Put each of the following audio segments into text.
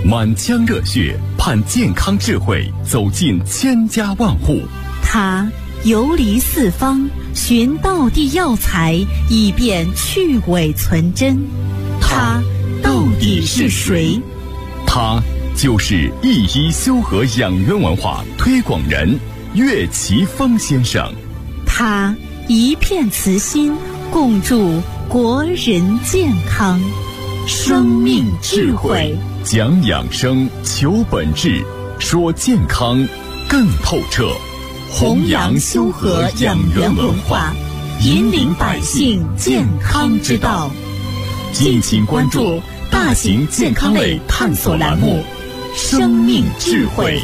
满腔热血盼健康智慧走进千家万户。 他游离四方，寻道地药材，以便去伪存真。他到底是谁？ 他就是一一修和养元文化推广人岳奇峰先生。 他一片慈心，共筑国人健康。生命智慧， 讲养生，求本质，说健康更透彻。 弘扬修和养元文化，引领百姓健康之道。敬请关注大型健康类探索栏目《生命智慧》。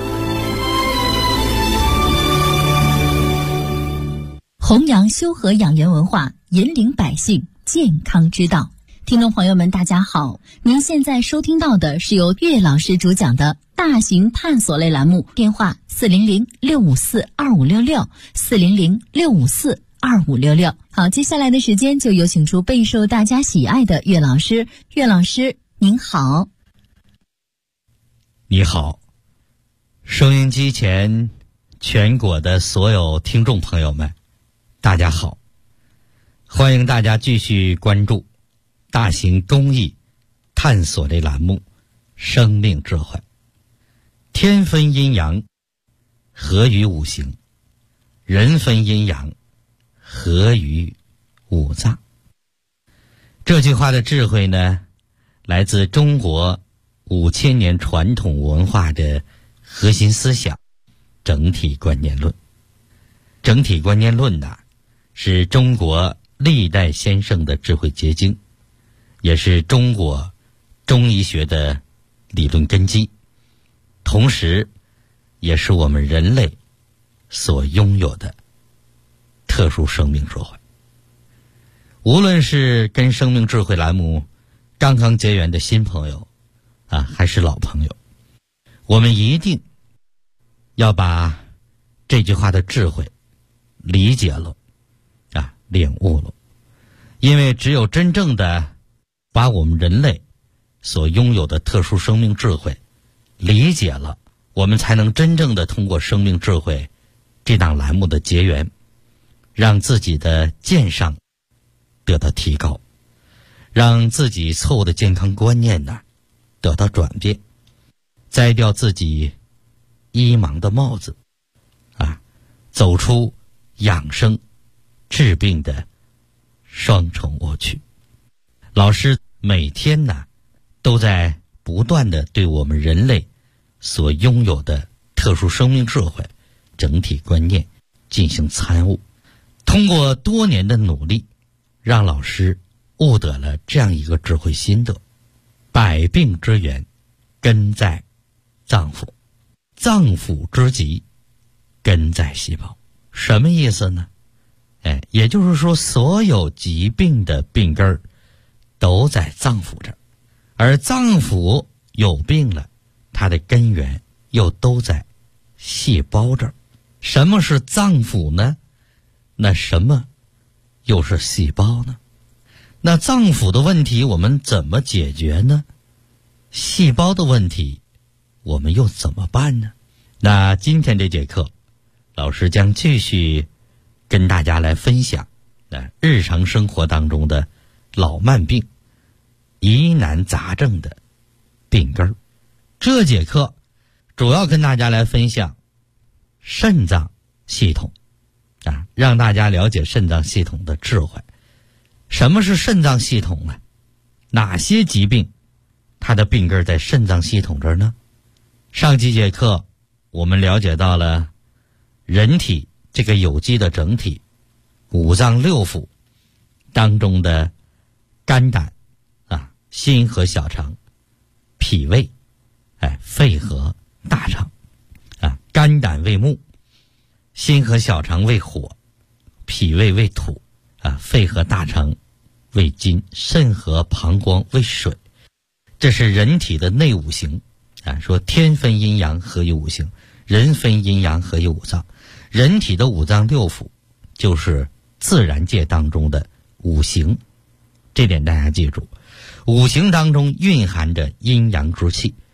弘扬修和养元文化，引领百姓健康之道。听众朋友们大家好，您现在收听到的是由岳老师主讲的大型探索类栏目，电话400-654-2566，400-654-2566。好，接下来的时间就有请出备受大家喜爱的岳老师。岳老师您好。 你好，收音机前全国的所有听众朋友们大家好，欢迎大家继续关注大型公益探索类栏目《生命智慧》。天分阴阳，合于五行；人分阴阳，合于五脏。这句话的智慧呢，来自中国5000年传统文化的核心思想——整体观念论。整体观念论呢，是中国历代先生的智慧结晶，也是中国中医学的理论根基，同时也是我们人类所拥有的特殊生命智慧。无论是跟生命智慧栏目刚刚结缘的新朋友还是老朋友，我们一定要把这句话的智慧理解了领悟了。因为只有真正的把我们人类所拥有的特殊生命智慧理解了，我们才能真正的通过生命智慧这档栏目的结缘，让自己的健上得到提高，让自己错误的健康观念得到转变，摘掉自己医盲的帽子走出养生治病的双重误区。老师每天都在不断的对我们人类所拥有的特殊生命智慧整体观念进行参悟。通过多年的努力，让老师悟得了这样一个智慧心得：百病之源根在脏腑，脏腑之疾根在细胞。什么意思呢？也就是说，所有疾病的病根儿都在脏腑这儿，而脏腑有病了，它的根源又都在细胞这儿。什么是脏腑呢？那什么又是细胞呢？那脏腑的问题我们怎么解决呢？细胞的问题我们又怎么办呢？那今天这节课，老师将继续跟大家来分享日常生活当中的老慢病、疑难杂症的病根儿。这节课主要跟大家来分享肾脏系统让大家了解肾脏系统的智慧。什么是肾脏系统呢？哪些疾病它的病根在肾脏系统这儿呢？上几节课我们了解到了人体这个有机的整体，五脏六腑当中的肝胆心和小肠、脾胃肺和大肠肝胆为木，心和小肠为火，脾胃为土肺和大肠为金，肾和膀胱为水。这是人体的内五行说天分阴阳，合于五行；人分阴阳，合于五脏。人体的五脏六腑就是自然界当中的五行，这点大家记住。五行当中蕴含着阴阳之气，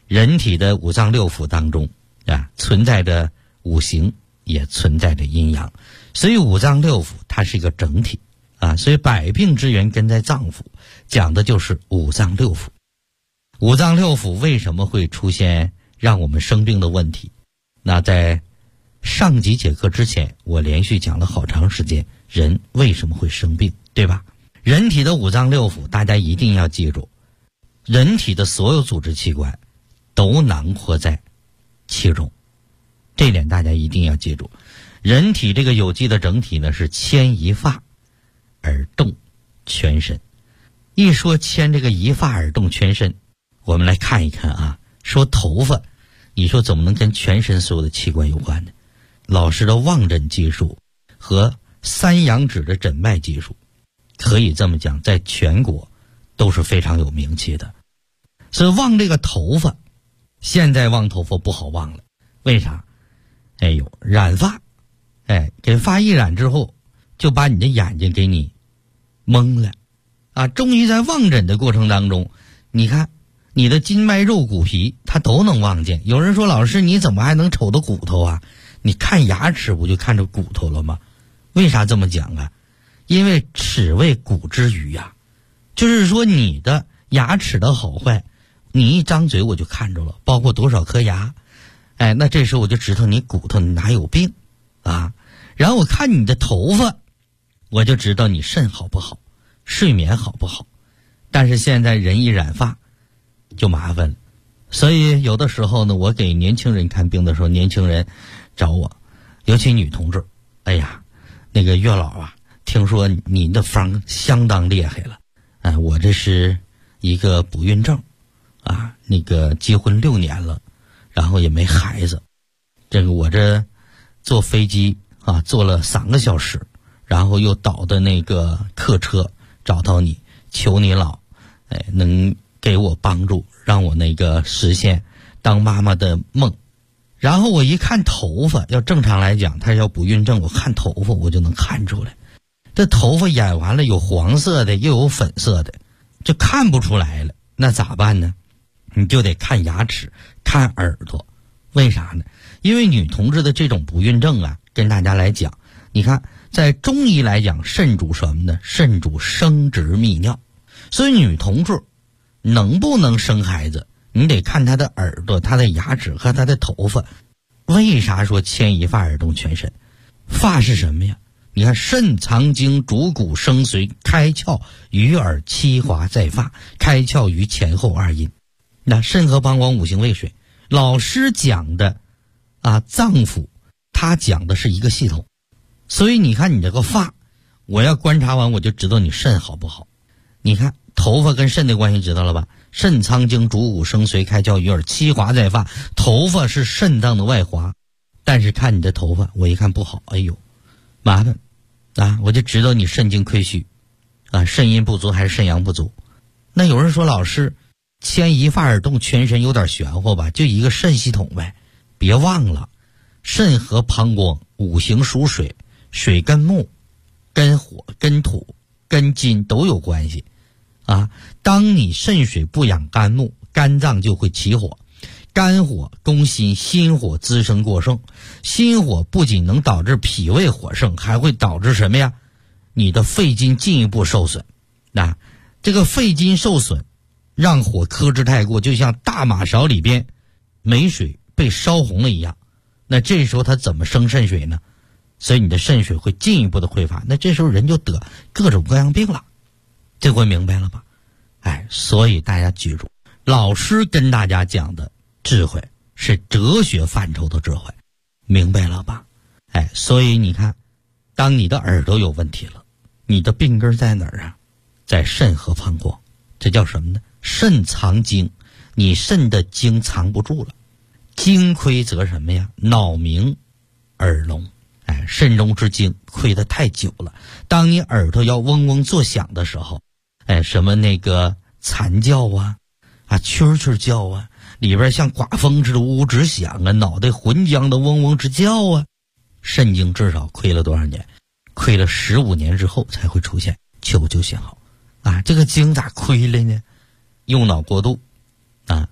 人体的五脏六腑当中啊，存在着五行，也存在着阴阳，所以五脏六腑它是一个整体啊。所以百病之源根在脏腑，讲的就是五脏六腑。五脏六腑为什么会出现让我们生病的问题？那在上集节课之前，我连续讲了好长时间人为什么会生病，对吧？人体的五脏六腑大家一定要记住，人体的所有组织器官都囊括在其中，这点大家一定要记住。人体这个有机的整体呢，是牵一发而动全身。一说牵这个一发而动全身，我们来看一看啊，说头发，你说怎么能跟全身所有的器官有关呢？老师的望诊技术和三阳指的诊脉技术，可以这么讲，在全国都是非常有名气的。所以望这个头发，现在望头发不好望了，为啥？哎呦，染发，给发一染之后，就把你的眼睛给你蒙了啊！中医在望诊的过程当中，你看你的筋脉肉骨皮，它都能望见。有人说，老师你怎么还能瞅到骨头啊？你看牙齿不就看着骨头了吗？为啥这么讲啊？因为齿为骨之余呀，就是说你的牙齿的好坏，你一张嘴我就看着了，包括多少颗牙，那这时候我就知道你骨头哪有病啊。然后我看你的头发，我就知道你肾好不好，睡眠好不好。但是现在人一染发就麻烦了，所以有的时候呢，我给年轻人看病的时候，年轻人找我，尤其女同志，哎呀，那个月老啊，听说你的方相当厉害了，我这是一个不孕症啊，那个结婚6年了，然后也没孩子，这个我这坐飞机啊坐了3个小时，然后又倒的那个客车找到你，求你老能给我帮助，让我那个实现当妈妈的梦。然后我一看头发，要正常来讲，他要不孕症，我看头发我就能看出来，这头发染完了有黄色的，又有粉色的，就看不出来了。那咋办呢？你就得看牙齿，看耳朵。为啥呢？因为女同志的这种不孕症啊，跟大家来讲，你看在中医来讲，肾主什么呢？肾主生殖泌尿。所以女同志能不能生孩子，你得看她的耳朵、她的牙齿和她的头发。为啥说牵一发而动全身？发是什么呀？你看肾藏精，主骨生髓，开窍于耳，七华在发，开窍于前后2阴。那肾和膀胱五行为水，老师讲的脏腑，他讲的是一个系统。所以你看你这个发，我要观察完我就知道你肾好不好。你看头发跟肾的关系知道了吧？肾藏精，主骨生髓，开窍于耳，七华在发。头发是肾脏的外华，但是看你的头发，我一看不好，哎呦，麻烦啊！我就知道你肾精亏虚啊，肾阴不足还是肾阳不足。那有人说，老师牵一发而动全身有点玄乎吧？就一个肾系统呗。别忘了，肾和膀胱五行属水，水跟木、跟火、跟土、跟金都有关系啊。当你肾水不养肝木，肝脏就会起火，肝火攻心，心火滋生过盛，心火不仅能导致脾胃火盛，还会导致什么呀？你的肺经进一步受损。这个肺经受损，让火克制太过，就像大马勺里边没水被烧红了一样。那这时候它怎么生肾水呢？所以你的肾水会进一步的匮乏，那这时候人就得各种各样病了。这回明白了吧？所以大家记住，老师跟大家讲的智慧是哲学范畴的智慧，明白了吧？所以你看，当你的耳朵有问题了，你的病根在哪儿啊？在肾和膀胱。这叫什么呢？肾藏精，你肾的精藏不住了，精亏则什么呀？脑鸣耳聋。肾中之精亏得太久了，当你耳朵要嗡嗡作响的时候，什么那个惨叫蛐蛐叫啊，里边像刮风似的呜呜直响啊，脑袋浑浆的嗡嗡直叫啊，肾精至少亏了多少年？亏了15年之后才会出现求救信号啊。这个精咋亏了呢？用脑过度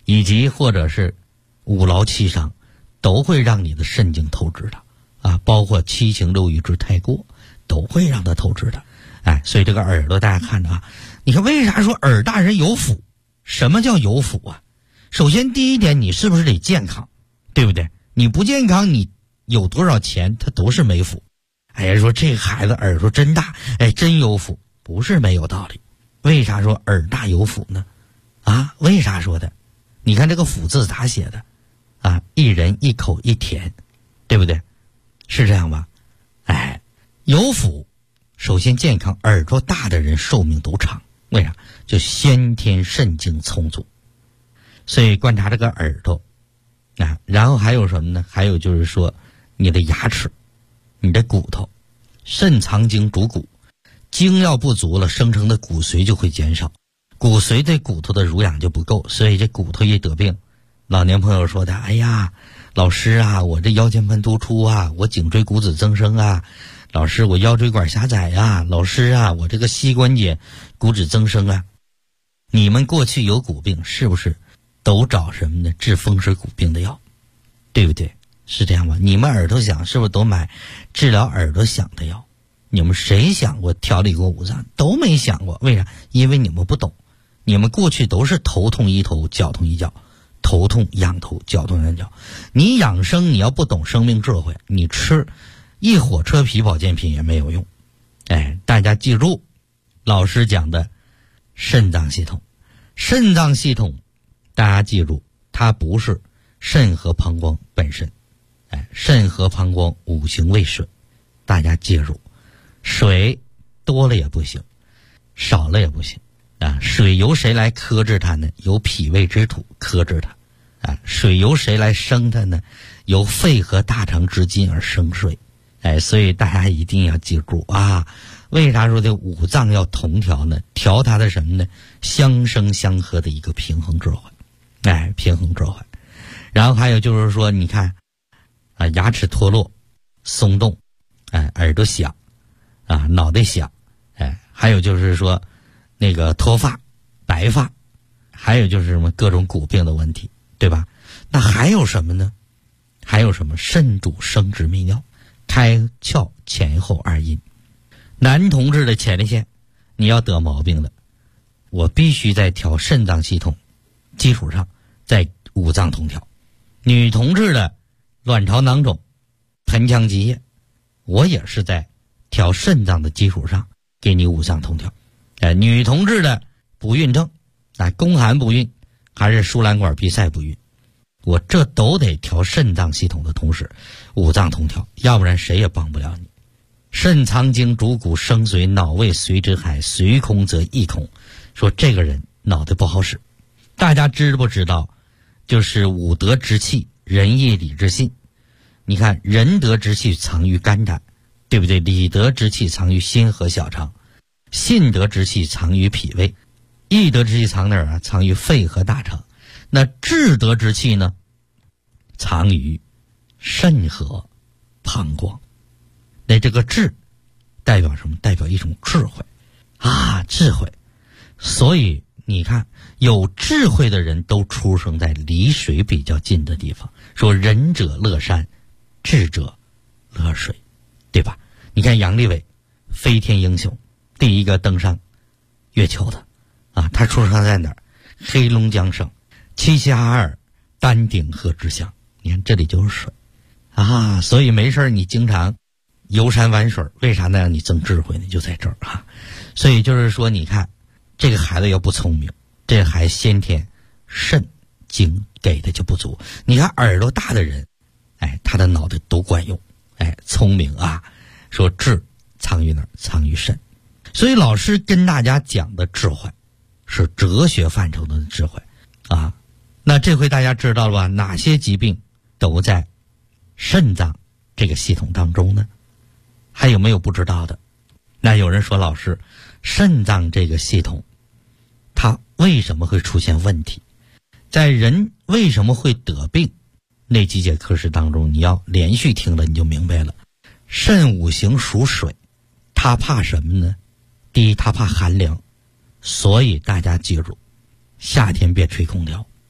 以及或者是五劳七伤，都会让你的肾经透支的啊，包括七情六欲之太过，都会让它透支的。哎，所以这个耳朵大家看着啊，你看为啥说耳大人有福？什么叫有福啊？首先第一点，你是不是得健康，对不对？你不健康，你有多少钱它都是没福。哎呀，说这孩子耳朵真大，哎，真有福，不是没有道理。为啥说耳大有福呢？啊，为啥说的？你看这个福字咋写的啊？一人一口一甜，对不对？是这样吧？哎，有福，首先健康，耳朵大的人寿命都长。为啥？就先天肾精充足。所以观察这个耳朵啊，然后还有什么呢？还有就是说你的牙齿，你的骨头。肾藏精主骨，精要不足了，生成的骨髓就会减少，骨髓对骨头的濡养就不够，所以这骨头一得病，老年朋友说的，哎呀，老师啊，我这腰间盘突出啊，我颈椎骨质增生啊，老师我腰椎管狭窄啊，老师啊，我这个膝关节骨质增生啊。你们过去有骨病是不是都找什么呢？治风湿骨病的药，对不对？是这样吧？你们耳朵响是不是都买治疗耳朵响的药？你们谁想过调理过五脏？都没想过。为啥？因为你们不懂。你们过去都是头痛医头，脚痛医脚，头痛养头，脚痛养脚。你养生，你要不懂生命智慧，你吃一火车皮保健品也没有用。哎，大家记住老师讲的肾脏系统。肾脏系统大家记住，它不是肾和膀胱本身。哎，肾和膀胱五行为水，大家记住，水多了也不行，少了也不行啊。水由谁来克制它呢？由脾胃之土克制它啊。水由谁来生它呢？由肺和大肠之津而生水。哎，所以大家一定要记住啊。为啥说这五脏要同调呢？调它的什么呢？相生相合的一个平衡智慧。哎，平衡智慧。然后还有就是说，你看啊，牙齿脱落、松动，哎，耳朵响，啊，脑袋响，哎，还有就是说，那个脱发、白发，还有就是什么各种骨病的问题，对吧？那还有什么呢？还有什么？肾主生殖泌尿，开窍前后二阴。男同志的前列腺，你要得毛病了，我必须在调肾脏系统基础上，在五脏同调。女同志的卵巢囊肿、盆腔积液，我也是在调肾脏的基础上给你五脏同调。女同志的不孕症，宫寒不孕还是输卵管闭塞不孕，我这都得调肾脏系统的同时五脏同调，要不然谁也帮不了你。肾藏精主骨，生髓脑胃髓之海，髓空则意空。说这个人脑袋不好使。大家知不知道就是五德之气，仁义礼智信。你看仁德之气藏于肝胆，对不对？礼德之气藏于心和小肠，信德之气藏于脾胃，义德之气藏哪儿啊？藏于肺和大肠。那智德之气呢？藏于肾和膀胱。那这个智代表什么？代表一种智慧啊，智慧。所以你看有智慧的人都出生在离水比较近的地方。说仁者乐山，智者乐水，对吧？你看杨利伟，飞天英雄，第一个登上月球的啊，他出生在哪儿？黑龙江省齐齐哈尔丹顶鹤之乡。你看这里就是水啊，所以没事你经常游山玩水，为啥呢？让你增智慧呢？就在这儿啊。所以就是说，你看这个孩子要不聪明，这个孩子先天肾精给的就不足。你看耳朵大的人，哎，他的脑袋都管用，哎，聪明啊。说智藏于哪儿？藏于肾。所以老师跟大家讲的智慧是哲学范畴的智慧啊。那这回大家知道了吧？哪些疾病都在肾脏这个系统当中呢？还有没有不知道的？那有人说，老师，肾脏这个系统它为什么会出现问题？在人为什么会得病？那几节课时当中，你要连续听了你就明白了。肾五行属水，它怕什么呢？第一，它怕寒凉，所以大家记住，夏天别吹空调，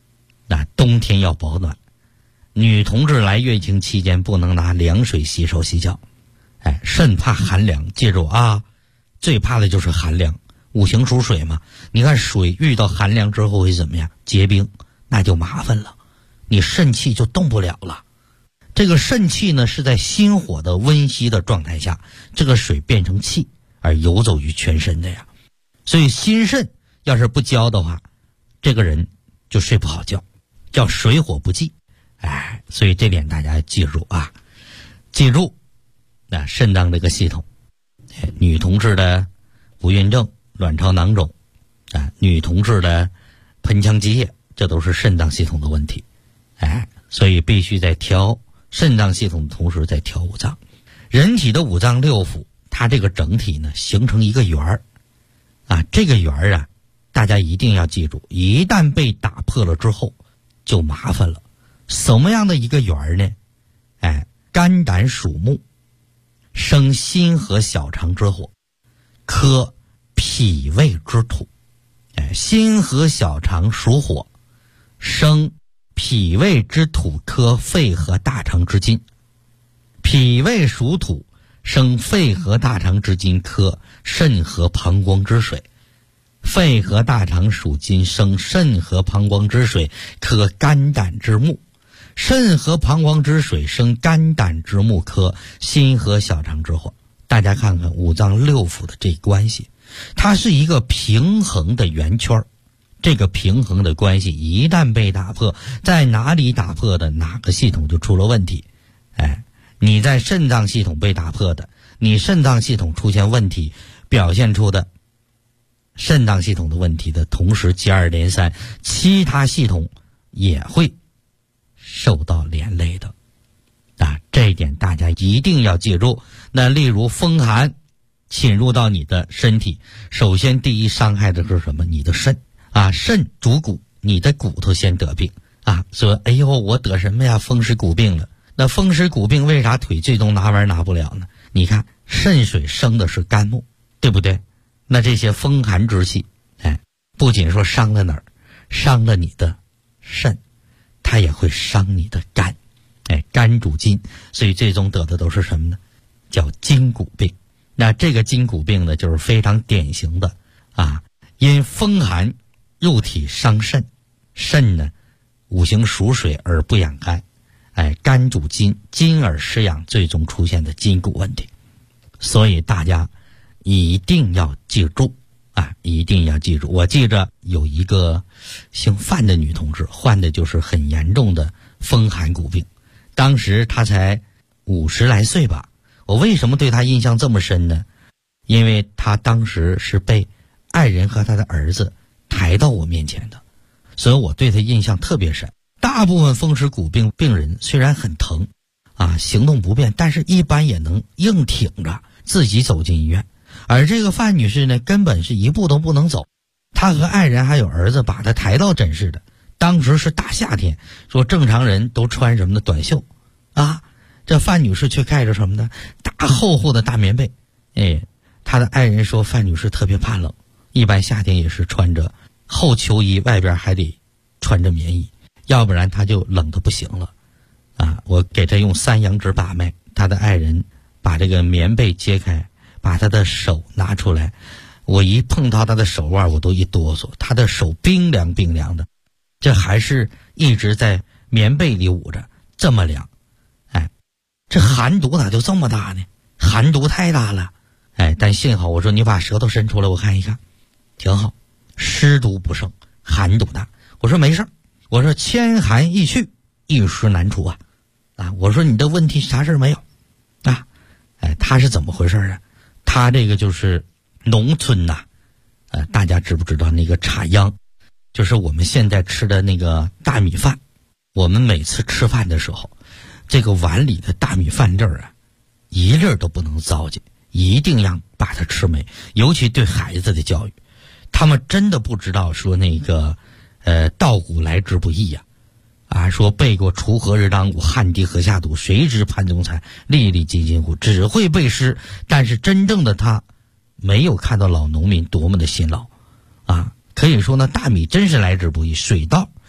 那冬天要保暖，女同志来月经期间不能拿凉水洗手洗脚，肾怕寒凉，记住啊，最怕的就是寒凉。五行属水嘛，你看水遇到寒凉之后会怎么样？结冰，那就麻烦了，你肾气就动不了了。这个肾气呢，是在心火的温煦的状态下，这个水变成气而游走于全身的呀。所以心肾要是不交的话，这个人就睡不好觉，叫水火不济。所以这点大家记住啊，记住那肾脏这个系统，女同志的不孕症、卵巢囊肿女同志的盆腔积液，这都是肾脏系统的问题。所以必须在调肾脏系统的同时在调五脏。人体的五脏六腑，它这个整体呢形成一个圆儿这个圆儿大家一定要记住，一旦被打破了之后就麻烦了。什么样的一个圆儿呢？肝胆属木，生心和小肠之火，克脾胃之土。心和小肠属火，生脾胃之土，克肺和大肠之金。脾胃属土，生肺和大肠之金，克肾和膀胱之水。肺和大肠属金，生肾和膀胱之水，克肝胆之木。肾和膀胱之水生肝胆之木，克心和小肠之火。大家看看五脏六腑的这关系，它是一个平衡的圆圈。这个平衡的关系一旦被打破，在哪里打破的，哪个系统就出了问题。你在肾脏系统被打破的，你肾脏系统出现问题，表现出的肾脏系统的问题的同时，接二连三，其他系统也会受到连累的这一点大家一定要记住。那例如风寒侵入到你的身体，首先第一伤害的是什么？你的肾肾主骨，你的骨头先得病说哎呦我得什么呀，风湿骨病了。那风湿骨病为啥腿最终拿玩拿不了呢？你看肾水生的是肝木，对不对？那这些风寒之气不仅说伤了哪儿，伤了你的肾，它也会伤你的肝。肝主筋，所以最终得的都是什么呢？叫筋骨病。那这个筋骨病呢，就是非常典型的因风寒入体伤肾，肾呢五行属水而不养肝，肝主筋，筋而失养，最终出现的筋骨问题。所以大家一定要记住一定要记住。我记着有一个姓范的女同志，患的就是很严重的风寒骨病，当时她才50来岁吧。我为什么对她印象这么深呢？因为她当时是被爱人和他的儿子抬到我面前的，所以我对她印象特别深。大部分风湿骨病病人虽然很疼行动不便，但是一般也能硬挺着自己走进医院。而这个范女士呢，根本是一步都不能走，她和爱人还有儿子把她抬到诊室的。当时是大夏天，说正常人都穿什么的短袖这范女士却盖着什么呢？大厚厚的大棉被。她的爱人说范女士特别怕冷，一般夏天也是穿着厚秋衣，外边还得穿着棉衣，要不然她就冷得不行了我给她用3阳指把脉，她的爱人把这个棉被揭开，把她的手拿出来，我一碰到她的手腕我都一哆嗦，她的手冰凉冰凉的，这还是一直在棉被里捂着，这么凉。这寒毒咋就这么大呢？寒毒太大了。但幸好我说你把舌头伸出来我看一看，挺好，湿毒不胜，寒毒大。我说没事，我说千寒易去，一时难除我说你的问题啥事没有他是怎么回事啊？他这个就是农村大家知不知道那个插秧，就是我们现在吃的那个大米饭。我们每次吃饭的时候，这个碗里的大米饭粒儿一粒都不能糟践，一定要把它吃没。尤其对孩子的教育，他们真的不知道说那个稻谷来之不易说背过锄禾日当午，汗滴禾下土，谁知盘中餐，粒粒皆辛苦，只会背诗。但是真正的他没有看到老农民多么的辛劳可以说呢，大米真是来之不易。水稻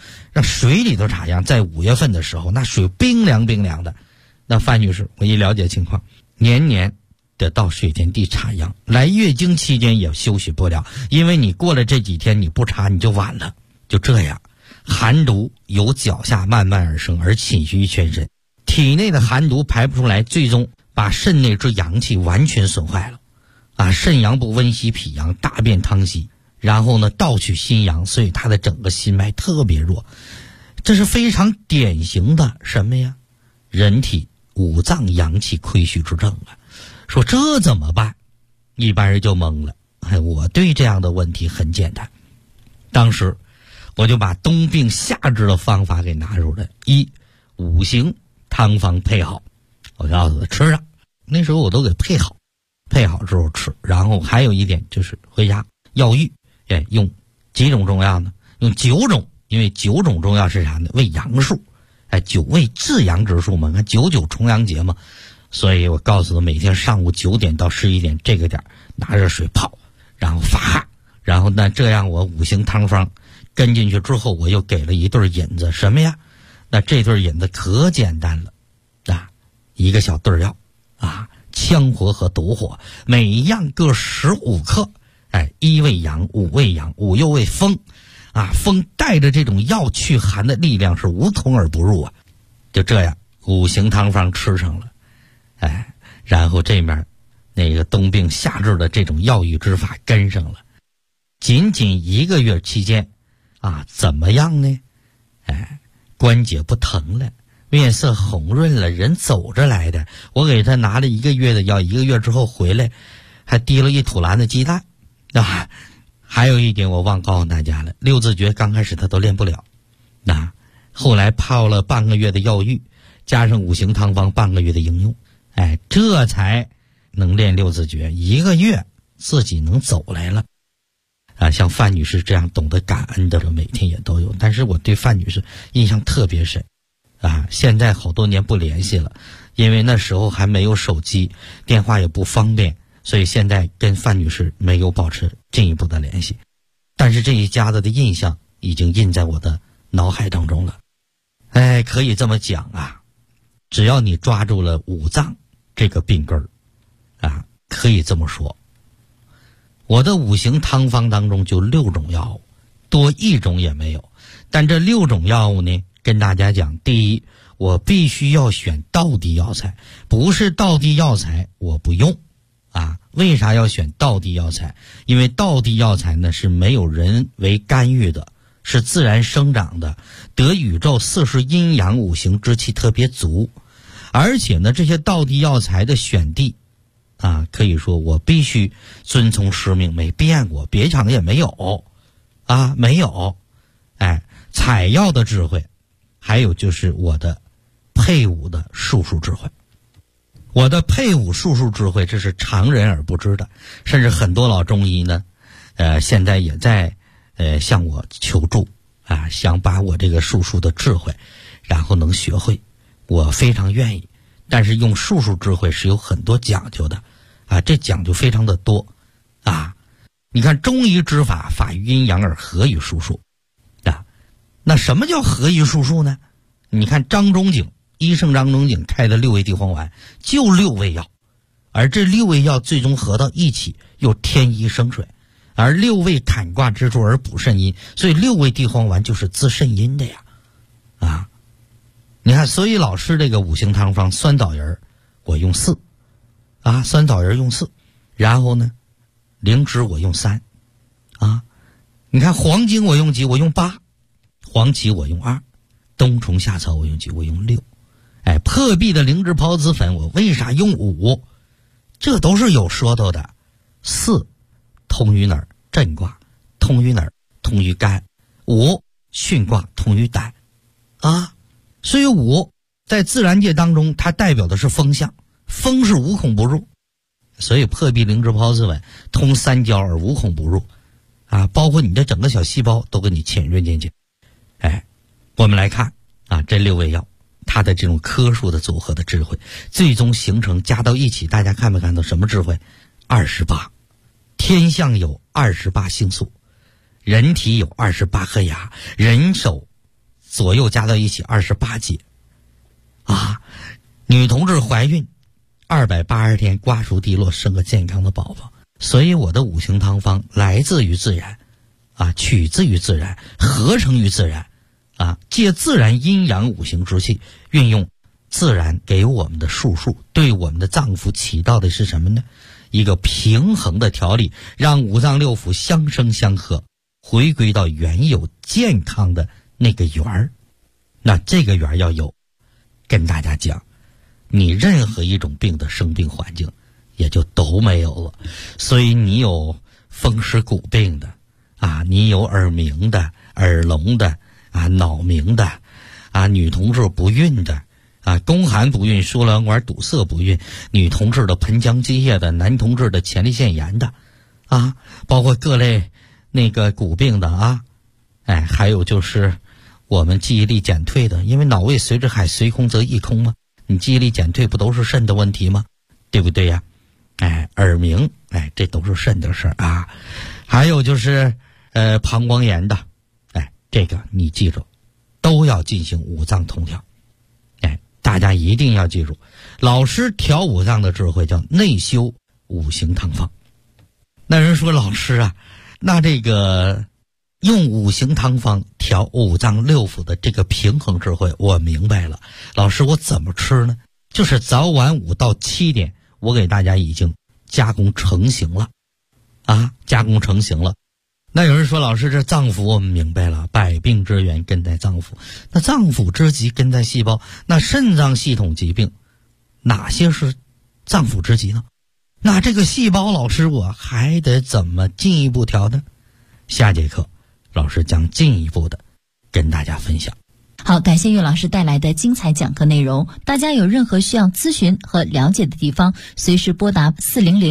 让水里头插秧，在5月份的时候，那水冰凉冰凉的。那范女士，我一了解情况，年年得到水田地插秧，来月经期间也休息不了，因为你过了这几天你不插你就晚了。就这样，寒毒由脚下慢慢而生，而侵袭于全身，体内的寒毒排不出来，最终把肾内之阳气完全损坏了。肾阳不温煦脾阳，大便溏稀，然后呢盗取心阳，所以他的整个心脉特别弱。这是非常典型的什么呀？人体五脏阳气亏虚之症啊。说这怎么办？一般人就懵了。我对这样的问题很简单，当时我就把冬病夏治的方法给拿出来。5行汤方配好，我告诉他吃上。那时候我都给配好之后吃。然后还有一点就是回家药浴，用几种中药呢？用9种，因为9种中药是啥呢？为阳数，9味至阳之数嘛，看99重阳节嘛。所以我告诉他，每天上午9点到11点这个点拿热水泡，然后发汗，然后呢这样我5行汤方跟进去之后，我又给了一对引子。什么呀？那这对引子可简单了一个小对药羌活和毒火，每一样各15克。1为阳，5为阳，5又为风风带着这种药去寒的力量是无从而不入啊。就这样5行汤方吃上了，然后这面那个冬病夏治的这种药浴之法跟上了，仅仅1个月期间怎么样呢？关节不疼了，面色红润了，人走着来的。我给他拿了1个月的药，1个月之后回来还滴了1土篮子鸡蛋还有一点我忘告诉大家了，六字诀刚开始他都练不了，后来泡了半个月的药浴，加上5行汤方半个月的应用，这才能练六字诀，1个月自己能走来了。像范女士这样懂得感恩的人每天也都有，但是我对范女士印象特别深现在好多年不联系了，因为那时候还没有手机，电话也不方便，所以现在跟范女士没有保持进一步的联系。但是这一家子的印象已经印在我的脑海当中了。可以这么讲只要你抓住了5脏这个病根可以这么说，我的5行汤方当中就6种药物，多1种也没有。但这6种药物呢，跟大家讲，第一，我必须要选道地药材，不是道地药材我不用为啥要选道地药材？因为道地药材呢是没有人为干预的，是自然生长的，得宇宙40阴阳5行之气特别足。而且呢这些道地药材的选地可以说我必须遵从师命，没变过，别厂也没有没有。采药的智慧，还有就是我的配伍的术数智慧。我的配伍术数智慧，这是常人而不知的，甚至很多老中医呢现在也在向我求助想把我这个术数的智慧然后能学会，我非常愿意。但是用术数智慧是有很多讲究的这讲究非常的多你看中医之法，法于阴阳而合于术数那什么叫合于术数呢？你看张仲景，医圣张仲景开的6味地黄丸就6味药，而这6味药最终合到一起又添一生水，而6味坎卦之处而补肾阴，所以6味地黄丸就是滋肾阴的呀你看，所以老师这个5行汤方，酸枣仁我用4酸枣仁用4，然后呢灵芝我用3你看黄精我用几？我用8，黄芪我用2，冬虫夏草我用几？我用6。破壁的灵芝孢子粉我为啥用5？这都是有说头的。4通于哪儿？震卦通于哪儿？通于肝。5巽卦通于胆所以5在自然界当中它代表的是风象，风是无孔不入，所以破壁灵芝孢子粉通3焦而无孔不入包括你的整个小细胞都给你潜入进去。我们来看这6味药它的这种科数的组合的智慧，最终形成加到一起，大家看没看到什么智慧？28。天象有28星宿，人体有28颗牙，人手左右加到一起28节啊。女同志怀孕280天瓜熟蒂落，生个健康的宝宝。所以我的五行汤方来自于自然啊，取自于自然，合成于自然啊，借自然阴阳五行之气，运用自然给我们的术数，对我们的脏腑起到的是什么呢？一个平衡的调理，让五脏六腑相生相合，回归到原有健康的那个圆儿。那这个圆儿要有，跟大家讲，你任何一种病的生病环境也就都没有了。所以你有风湿骨病的啊，你有耳鸣的、耳聋的啊、脑鸣的啊，女同志不孕的啊，宫寒不孕、输卵管堵塞不孕，女同志的盆腔积液的，男同志的前列腺炎的啊，包括各类那个骨病的啊，哎，还有就是我们记忆力减退的，因为脑胃随着海，随空则溢空嘛，你记忆力减退不都是肾的问题吗？对不对呀？哎，耳鸣，哎，这都是肾的事儿啊。还有就是膀胱炎的，哎，这个你记住，都要进行五脏通调。哎，大家一定要记住，老师调五脏的智慧叫内修五行汤方。那人说老师啊，那这个用五行汤方调五脏六腑的这个平衡智慧我明白了，老师我怎么吃呢？就是早晚5到7点我给大家已经加工成型了啊，加工成型了。那有人说老师这脏腑我们明白了，百病之源根在脏腑，那脏腑之疾根在细胞，那肾脏系统疾病哪些是脏腑之疾呢？那这个细胞老师我还得怎么进一步调呢？下节课老师将进一步的跟大家分享。 好，感谢岳老师带来的精彩讲课内容。大家有任何需要咨询和了解的地方，随时拨打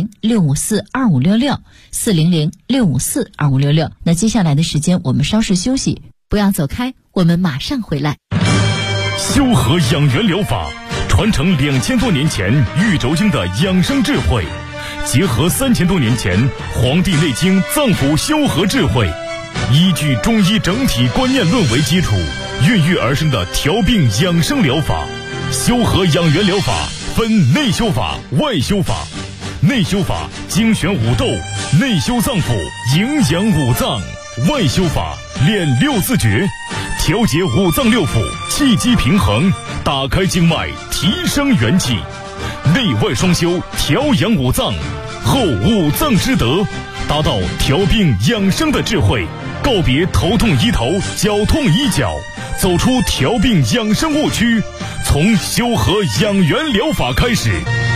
400-654-2566，400-654-2566。那接下来的时间我们稍事休息，不要走开，我们马上回来。 修和养元疗法传承2000多年前玉轴经的养生智慧，结合3000多年前《黄帝内经》脏腑修和智慧，依据中医整体观念论为基础，孕育而生的调病养生疗法。修和养元疗法分内修法、外修法。内修法精选五斗，内修脏腑，营养五脏；外修法练6字诀，调节五脏六腑，气机平衡，打开经脉，提升元气。内外双修，调养五脏，后五脏之德，达到调病养生的智慧，告别头痛医头，脚痛医脚，走出调病养生误区，从修和养元疗法开始。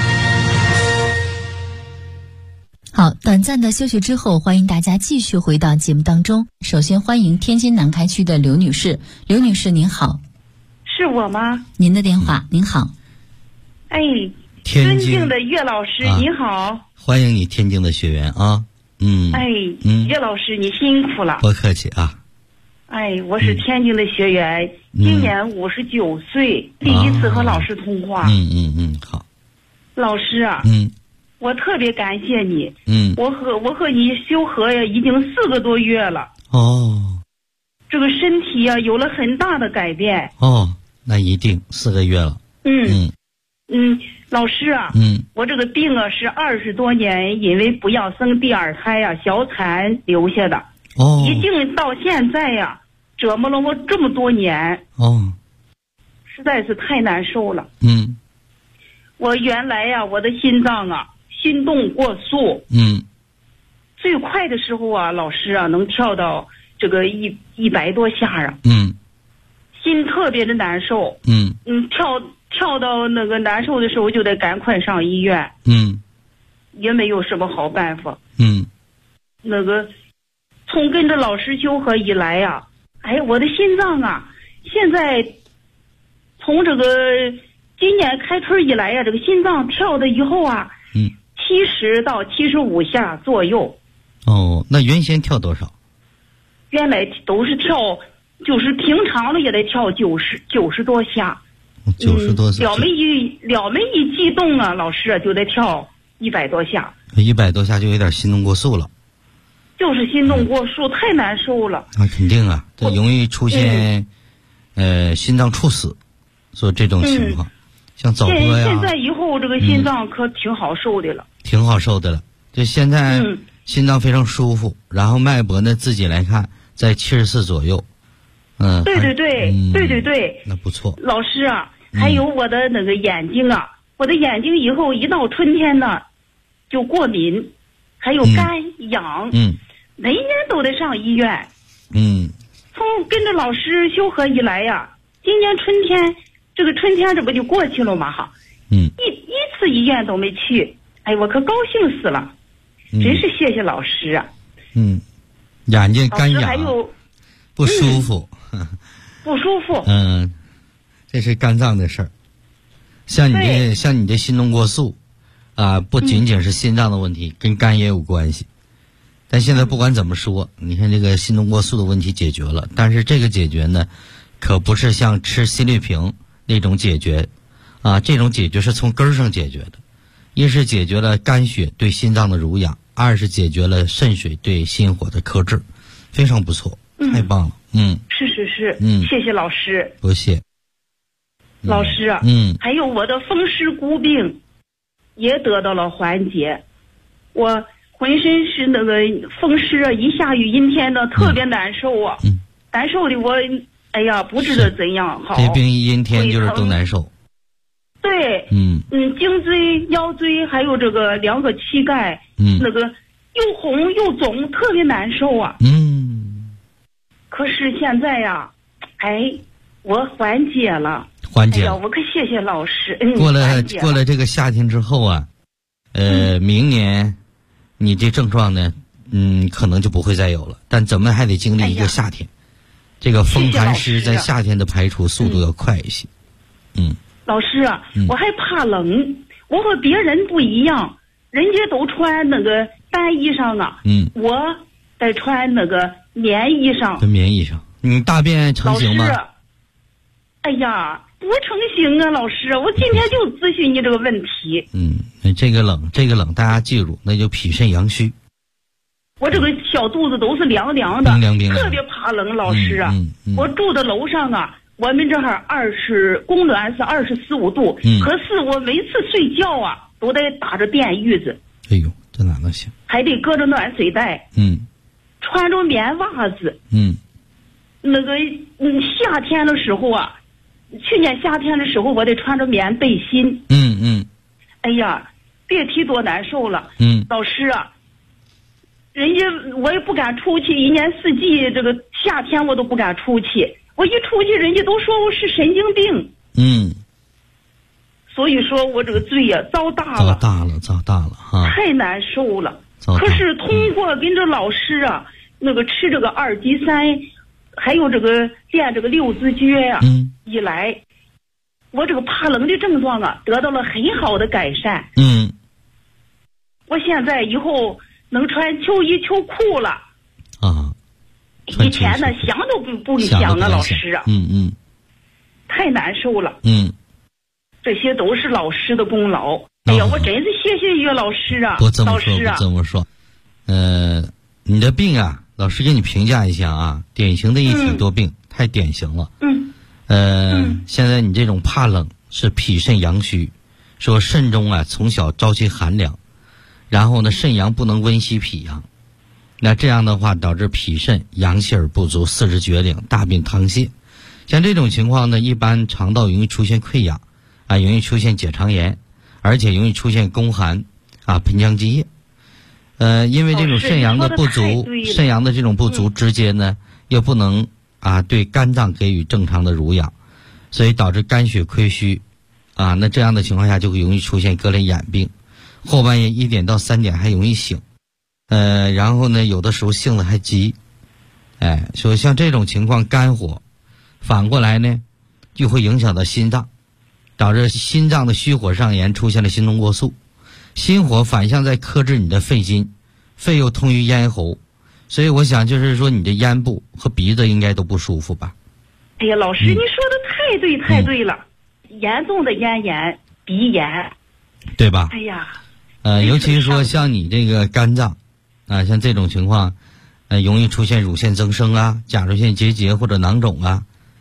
好，短暂的休息之后，欢迎大家继续回到节目当中。首先欢迎天津南开区的刘女士。刘女士您好。 是我吗？ 您的电话。您好。 哎， 尊敬的岳老师，您好。 欢迎你，天津的学员啊。岳老师你辛苦了。 不客气啊。 哎，我是天津的学员，今年59岁，第一次和老师通话。 好。 老师啊，我特别感谢你。我和你修和呀，已经4个多月了。 哦。 这个身体呀，有了很大的改变。 哦，那一定4个月了。 老师啊，我这个病啊是20多年，因为不要生第二胎呀，小产留下的。 哦。 已经到现在呀，折磨了我这么多年。 哦。 实在是太难受了。我原来呀，我的心脏啊，心动过速。最快的时候啊，老师啊，能跳到这个100多下啊。心特别的难受。跳到那个难受的时候，就得赶快上医院。也没有什么好办法。那个从跟着老师修和以来呀，哎，我的心脏啊，现在从这个今年开春以来呀，这个心脏跳的以后啊，70到75下左右。 哦，那原先跳多少？ 原来都是跳，就是平常的也得跳90多下。 90多下。 了没一激动啊，老师啊，就得跳100多下。 100多下就有点心动过速了。 就是心动过速，太难受了。 肯定啊，这容易出现心脏猝死，所以这种情况，像早搏呀。 现在以后这个心脏可挺好受的了。 挺好受的了，就现在心脏非常舒服，然后脉搏呢自己来看在74左右。 对对对，对对对， 那不错。 老师啊，还有我的那个眼睛啊，我的眼睛以后一到春天呢就过敏，还有干痒，每年都得上医院。从跟着老师修和以来呀，今年春天这不就过去了吗？哈，一次医院都没去，哎，我可高兴死了，真是谢谢老师啊。 眼睛干痒， 还有不舒服， 不舒服。 这是肝脏的事儿。像你这心动过速啊，不仅仅是心脏的问题，跟肝也有关系。但现在不管怎么说，你看这个心动过速的问题解决了，但是这个解决呢，可不是像吃心律平那种解决啊，这种解决是从根儿上解决的。一是解决了肝血对心脏的濡养，二是解决了肾水对心火的克制，非常不错，太棒了。 是，谢谢老师。 不谢。 老师啊，还有我的风湿骨病也得到了缓解，我浑身是那个风湿啊，一下雨阴天的特别难受啊，难受的我哎呀不知道怎样好。 这病一阴天就是都难受。 对，颈椎、腰椎还有这个两个膝盖，那个又红又肿，特别难受啊。可是现在呀，我缓解了。 缓解。 哎呀，我可谢谢老师。 过了这个夏天之后啊，明年你这症状呢，可能就不会再有了。但咱们还得经历一个夏天，这个风寒湿在夏天的排除速度要快一些。 老师啊，我还怕冷，我和别人不一样，人家都穿那个单衣裳啊，我得穿那个棉衣裳。 棉衣裳，你大便成型吗？ 老师，哎呀，不成型啊，老师，我今天就咨询你这个问题。 这个冷，大家记住，那就脾肾阳虚。 我这个小肚子都是凉凉的，特别怕冷，老师啊。我住的楼上啊，我们这儿供暖是24、25度，可是我每次睡觉啊，都得打着电褥子。 哎呦，这哪能行？ 还得搁着暖水袋。穿着棉袜子。那个夏天的时候啊，去年夏天的时候，我得穿着棉背心。哎呀，别提多难受了。老师啊，人家我也不敢出去，一年四季这个夏天我都不敢出去，我一出去人家都说我是神经病。所以说我这个罪呀遭大了哈，太难受了。可是通过跟着老师啊，那个吃这个2级3，还有这个练这个6字诀呀，以来，我这个怕冷的症状啊得到了很好的改善。我现在以后能穿秋衣秋裤了啊！以前呢想都不想啊，老师啊，太难受了。这些都是老师的功劳。哎呀，我真是谢谢岳老师啊！老师啊， 这么说，你的病啊，老师给你评价一下啊，典型的一体多病，太典型了。现在你这种怕冷是脾肾阳虚，说肾中啊从小朝气寒凉，然后呢肾阳不能温煦脾阳，那这样的话导致脾肾阳气而不足，四肢厥领，大便溏泻。像这种情况呢，一般肠道容易出现溃疡啊，容易出现结肠炎，而且容易出现宫寒啊、盆腔积液。因为这种肾阳的不足，肾阳的这种不足之间呢，又不能啊对肝脏给予正常的濡养，所以导致肝血亏虚啊。那这样的情况下就会容易出现各类眼病，后半夜1点到3点还容易醒，然后呢有的时候性子还急，所以像这种情况肝火反过来呢就会影响到心脏，导致心脏的虚火上炎，出现了心动过速。心火反向在克制你的肺经，肺又通于咽喉，所以我想就是说你的咽部和鼻子应该都不舒服吧。 哎呀，老师，你说的太对了，严重的咽炎、鼻炎， 对吧？ 哎呀， 尤其是说像你这个肝脏啊，像这种情况，容易出现乳腺增生啊、甲状腺结节或者囊肿啊，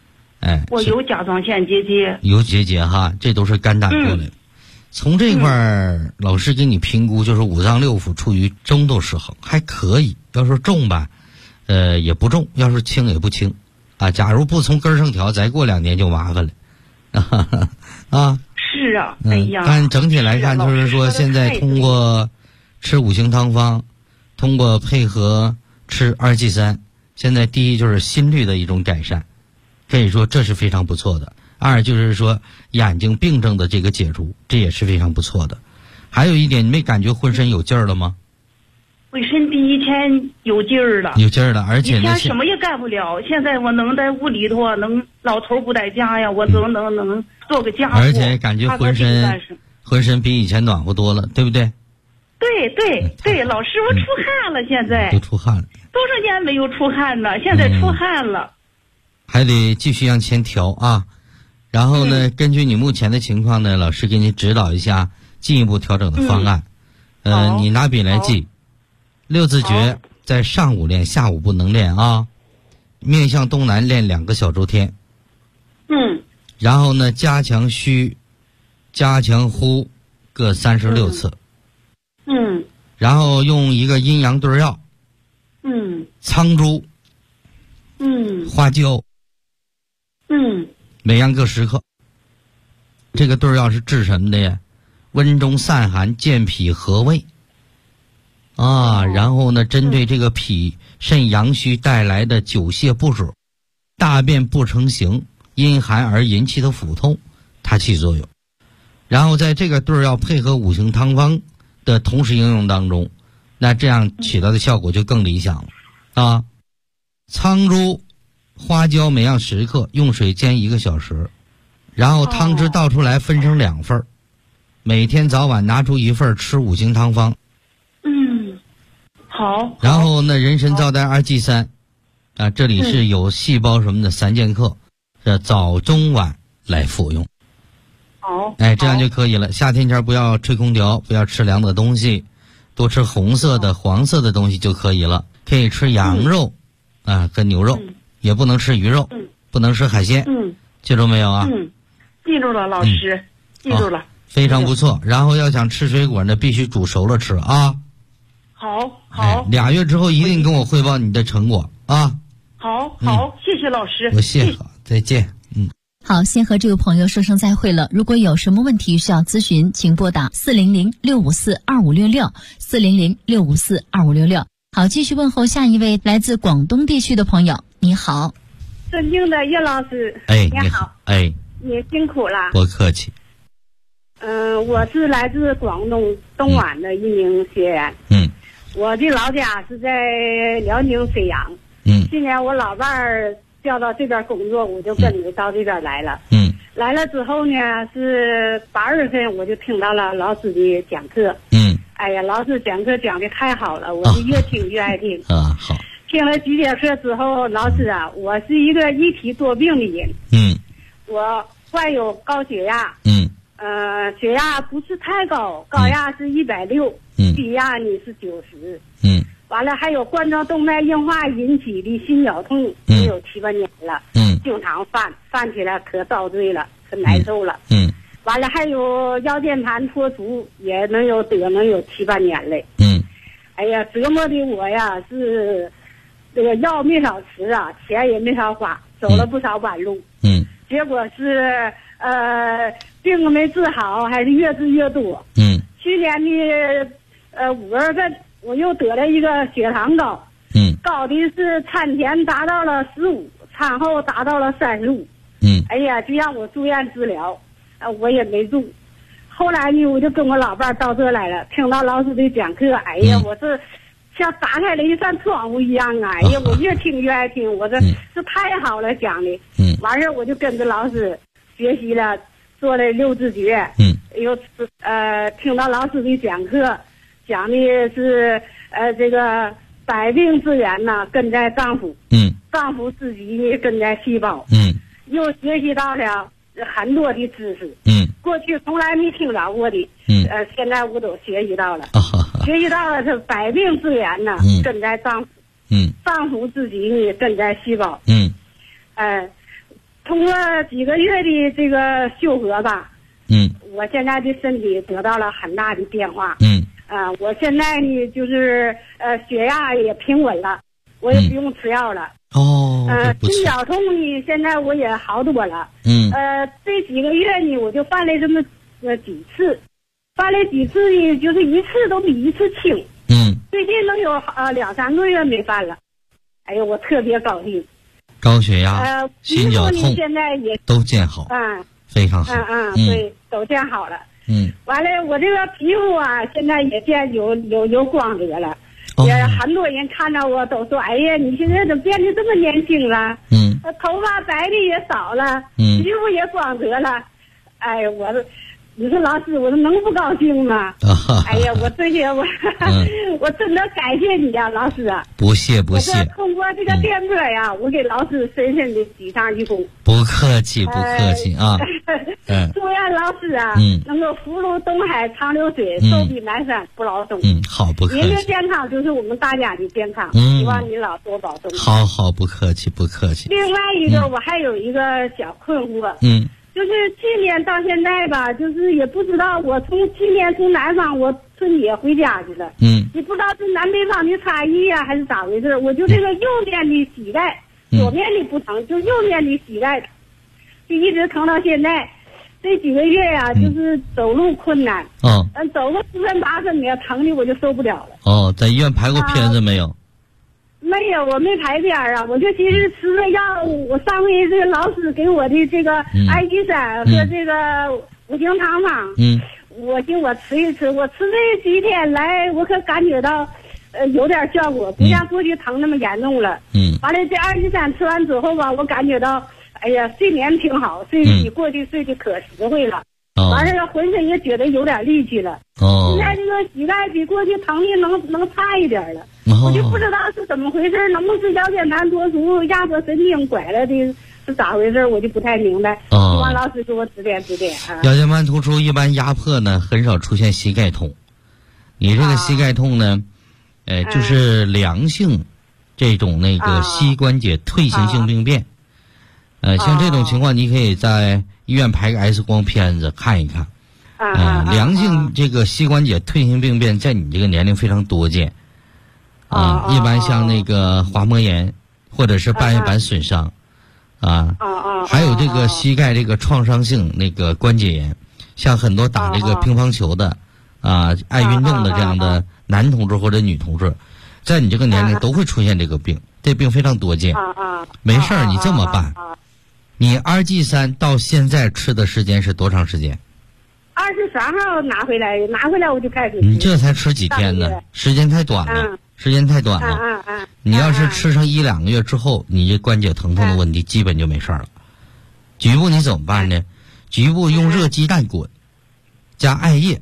我有甲状腺结节。 有结节哈，这都是肝胆过来的。从这块儿，老师给你评估就是五脏六腑处于中度失衡，还可以。要说重吧，也不重；要是轻也不轻，啊，假如不从根上调，再过2年就麻烦了，啊。 是啊，哎呀。 但整体来看，就是说现在通过吃五行汤方，通过配合吃2G3，现在第一就是心率的一种改善，可以说这是非常不错的。二就是说眼睛病症的这个解除，这也是非常不错的。还有一点，你没感觉浑身有劲儿了吗？ 浑身比以前有劲儿了， 有劲儿了，而且以前什么也干不了，现在我能在屋里头，能老头不在家呀，我能做个家务， 而且感觉浑身比以前暖和多了，对不对？ 对，老师，我出汗了，现在都出汗了， 多少年没有出汗了，现在出汗了， 还得继续向前调啊。然后呢，根据你目前的情况呢，老师给你指导一下进一步调整的方案。你拿笔来记，6字诀在上午练，下午不能练啊。面向东南练2个小周天。然后呢，加强虚，加强呼，各36次。然后用一个阴阳对药。苍术。花椒。每样各10克。这个对药是治什么的呀？温中散寒，健脾和胃啊。然后呢，针对这个脾肾阳虚带来的久泻不止、大便不成形、阴寒而引起的腹痛，它起作用。然后在这个对药配合五行汤方的同时应用当中，那这样起到的效果就更理想了啊。苍术、花椒每样10克，用水煎1个小时，然后汤汁倒出来分成2份，每天早晚拿出1份吃五行汤方。 好。 然后呢，人参皂苷2G3，啊，这里是有细胞什么的3剑客，早中晚来服用。 好。 这样就可以了。夏天前不要吹空调，不要吃凉的东西，多吃红色的、黄色的东西就可以了。可以吃羊肉，和牛肉。也不能吃鱼肉，不能吃海鲜，记住没有啊？ 记住了，老师，记住了， 非常不错。然后要想吃水果呢，必须煮熟了吃啊。 好。 2月之后一定跟我汇报你的成果啊。 好，谢谢老师。 我谢，好，再见。 好，先和这位朋友说声再会了。如果有什么问题需要咨询，请拨打400-654-2566，400-654-2566。好，继续问候下一位来自广东地区的朋友。你好， 尊敬的叶老师。你好。你辛苦了。 不客气。 我是来自广东东莞的一名学员。我的老家是在辽宁沈阳。去年我老伴儿调到这边工作，我就跟着到这边来了。来了之后呢，是8月份我就听到了老师的讲课。哎呀，老师讲课讲的太好了，我就越听越爱听。 好。 听了几节课之后，老师啊，我是一个一体多病的人。我患有高血压。血压不是太高，高压是160，低压呢是90。完了还有冠状动脉硬化引起的心绞痛，也有7、8年了。经常犯起来可遭罪了，可难受了。完了还有腰间盘脱除，也能有7、8年了。哎呀，折磨的我呀是这个药没少吃啊，钱也没少花，走了不少弯路。结果是病没治好，还是越治越多。去年的5月份我又得了一个血糖高。高的是产前达到了15，产后达到了35。哎呀，就让我住院治疗，我也没住。后来呢，我就跟我老伴儿到这来了，听到老师的讲课，哎呀，我是像打开了一扇窗户一样啊！哎呀，我越听越爱听，我这是太好了讲的。完事儿我就跟着老师学习了，做了6字诀。又听到老师的讲课，讲的是这个百病之源呢，根在脏腑。脏腑之极呢，根在细胞。又学习到了很多的知识。过去从来没听着过的。现在我都学习到了。学习到了是百病之源呢，根在脏腑。脏腑之极呢，根在细胞。 通过几个月的这个修合吧，我现在的身体得到了很大的变化。我现在呢就是血压也平稳了，我也不用吃药了。心绞痛呢，现在我也好多了。这几个月呢，我就犯了这么几次，呢，就是一次都比一次轻。最近能有2-3个月没犯了。哎呦，我特别高兴。 高血压、心绞痛现在也都见好。非常好。 对，都见好了。完了，我这个皮肤啊，现在也见有光泽了。也很多人看到我都说：“哎呀，你现在怎么变得这么年轻了？头发白的也少了，皮肤也光泽了。”哎呀，你说老师，我能不高兴吗？哎呀，我这些我真的感谢你呀，老师啊！ 不谢。我通过这个电波呀，我给老师深深的鞠上一躬。 不客气啊！ 祝愿老师啊，能够福如东海长流水，寿比南山不老松。 好，不客气。 您的健康就是我们大家的健康，希望您老多保重。 好，不客气。另外一个，我还有一个小困惑。就是去年到现在吧，就是也不知道，我去年从南方我春节回家去了。也不知道是南北方的差异呀，还是咋回事？我就这个右面的膝盖，左面的不疼，就右面的膝盖，就一直疼到现在。这几个月呀，就是走路困难。走个10分8分的，疼的我就受不了了。 在医院排过片子没有？ 没有，我没排片啊，我就其实吃了药，我上回这个老师给我的这个氨基酸和这个五行汤方，我吃一吃，我吃这几天来，我可感觉到有点效果，不像过去疼那么严重了。完了这氨基酸吃完之后吧，我感觉到，哎呀，睡眠挺好，睡比过去睡的可实惠了。完了浑身也觉得有点力气了。现在这个膝盖比过去疼的能差一点了。我就不知道是怎么回事，能不能是腰间盘脱除、压迫神经拐了的，是咋回事？我就不太明白。希望老师给我指点指点啊。 腰间盘突出一般压迫呢，很少出现膝盖痛。你这个膝盖痛呢，就是良性这种那个膝关节退行性病变。像这种情况，你可以在医院排个 X 光片子看一看。良性这个膝关节退行病变在你这个年龄非常多见。一般像那个滑膜炎或者是半月板损伤。还有这个膝盖这个创伤性那个关节炎，像很多打这个乒乓球的爱运动的这样的男同志或者女同志，在你这个年龄都会出现这个病，这病非常多见。没事儿，你这么办，你RG3到现在吃的时间是多长时间 ？23号拿回来我就开始吃。 你这才吃几天呢？时间太短了。你要是吃上1-2个月之后，你这关节疼痛的问题基本就没事了。局部你怎么办呢？局部用热鸡蛋滚加艾叶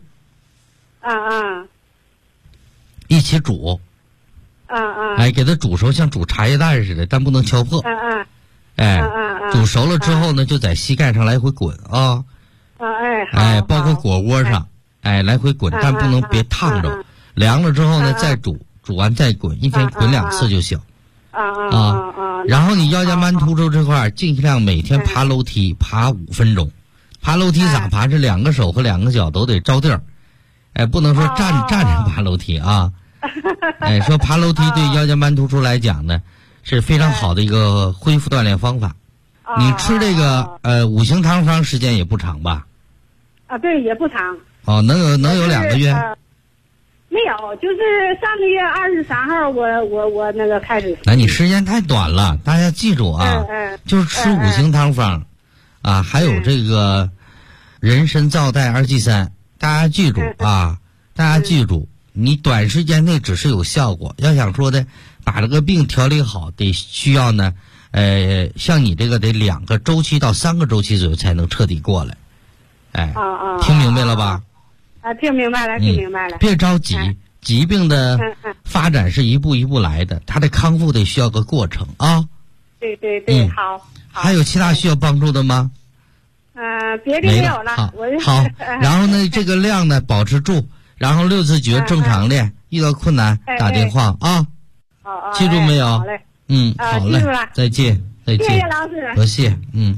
一起煮给它煮熟，像煮茶叶蛋似的，但不能敲破。煮熟了之后呢，就在膝盖上来回滚包括腘窝上来回滚，但不能别烫着。凉了之后呢，再煮完再滚，一天滚2次就行。然后你腰间盘突出这块尽量每天爬楼梯爬5分钟。爬楼梯咋爬？这2个手和2个脚都得着地儿。不能说站着爬楼梯啊。说爬楼梯对腰间盘突出来讲呢，是非常好的一个恢复锻炼方法。你吃这个五行汤方时间也不长吧？ 对，也不长。 能有2个月？ 没有，就是上个月23号我那个开始。 那你时间太短了，大家记住啊，就是吃五行汤方还有这个人参皂苷2G3，大家记住大家记住，你短时间内只是有效果，要想说的把这个病调理好，得需要呢像你这个得2个周期到3个周期左右才能彻底过来。听明白了吧？ 听明白了。 别着急，疾病的发展是一步一步来的，它的康复得需要个过程啊。 对，好。 还有其他需要帮助的吗？ 别的没有了。 好，然后呢，这个量呢保持住，然后6次诀正常练，遇到困难打电话啊。记住没有？ 好嘞。 好嘞，再见。 谢谢老师。 不谢。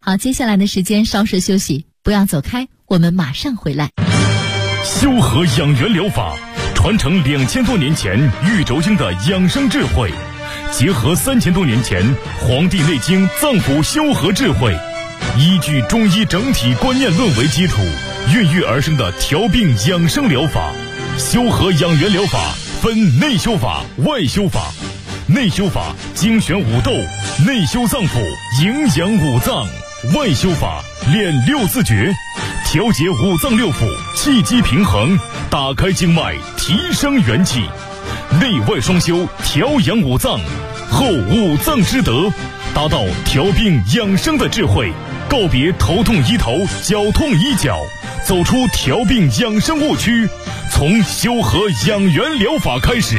好，接下来的时间稍事休息，不要走开，我们马上回来。 修和养元疗法传承2000多年前玉轴经的养生智慧，结合3000多年前《黄帝内经》脏腑修和智慧，依据中医整体观念论为基础，孕育而生的调病养生疗法。修和养元疗法分内修法、外修法。内修法精选五斗，内修脏腑，营养五脏；外修法练六字诀，调节五脏六腑，气机平衡，打开经脉，提升元气。内外双修，调养五脏，后五脏之德，达到调病养生的智慧。告别头痛医头，脚痛医脚，走出调病养生误区，从修和养元疗法开始。